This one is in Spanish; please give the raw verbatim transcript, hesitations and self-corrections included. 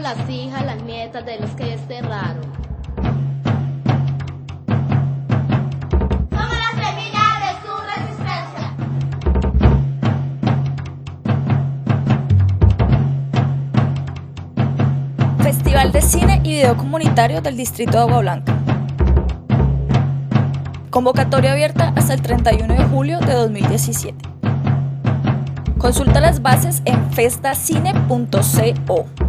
las hijas, las nietas de los que desterraron. Somos la semilla de su resistencia. Festival de Cine y Video Comunitario del Distrito de Agua Blanca. Convocatoria abierta hasta el treinta y uno de julio de dos mil diecisiete. Consulta las bases en festacine punto co.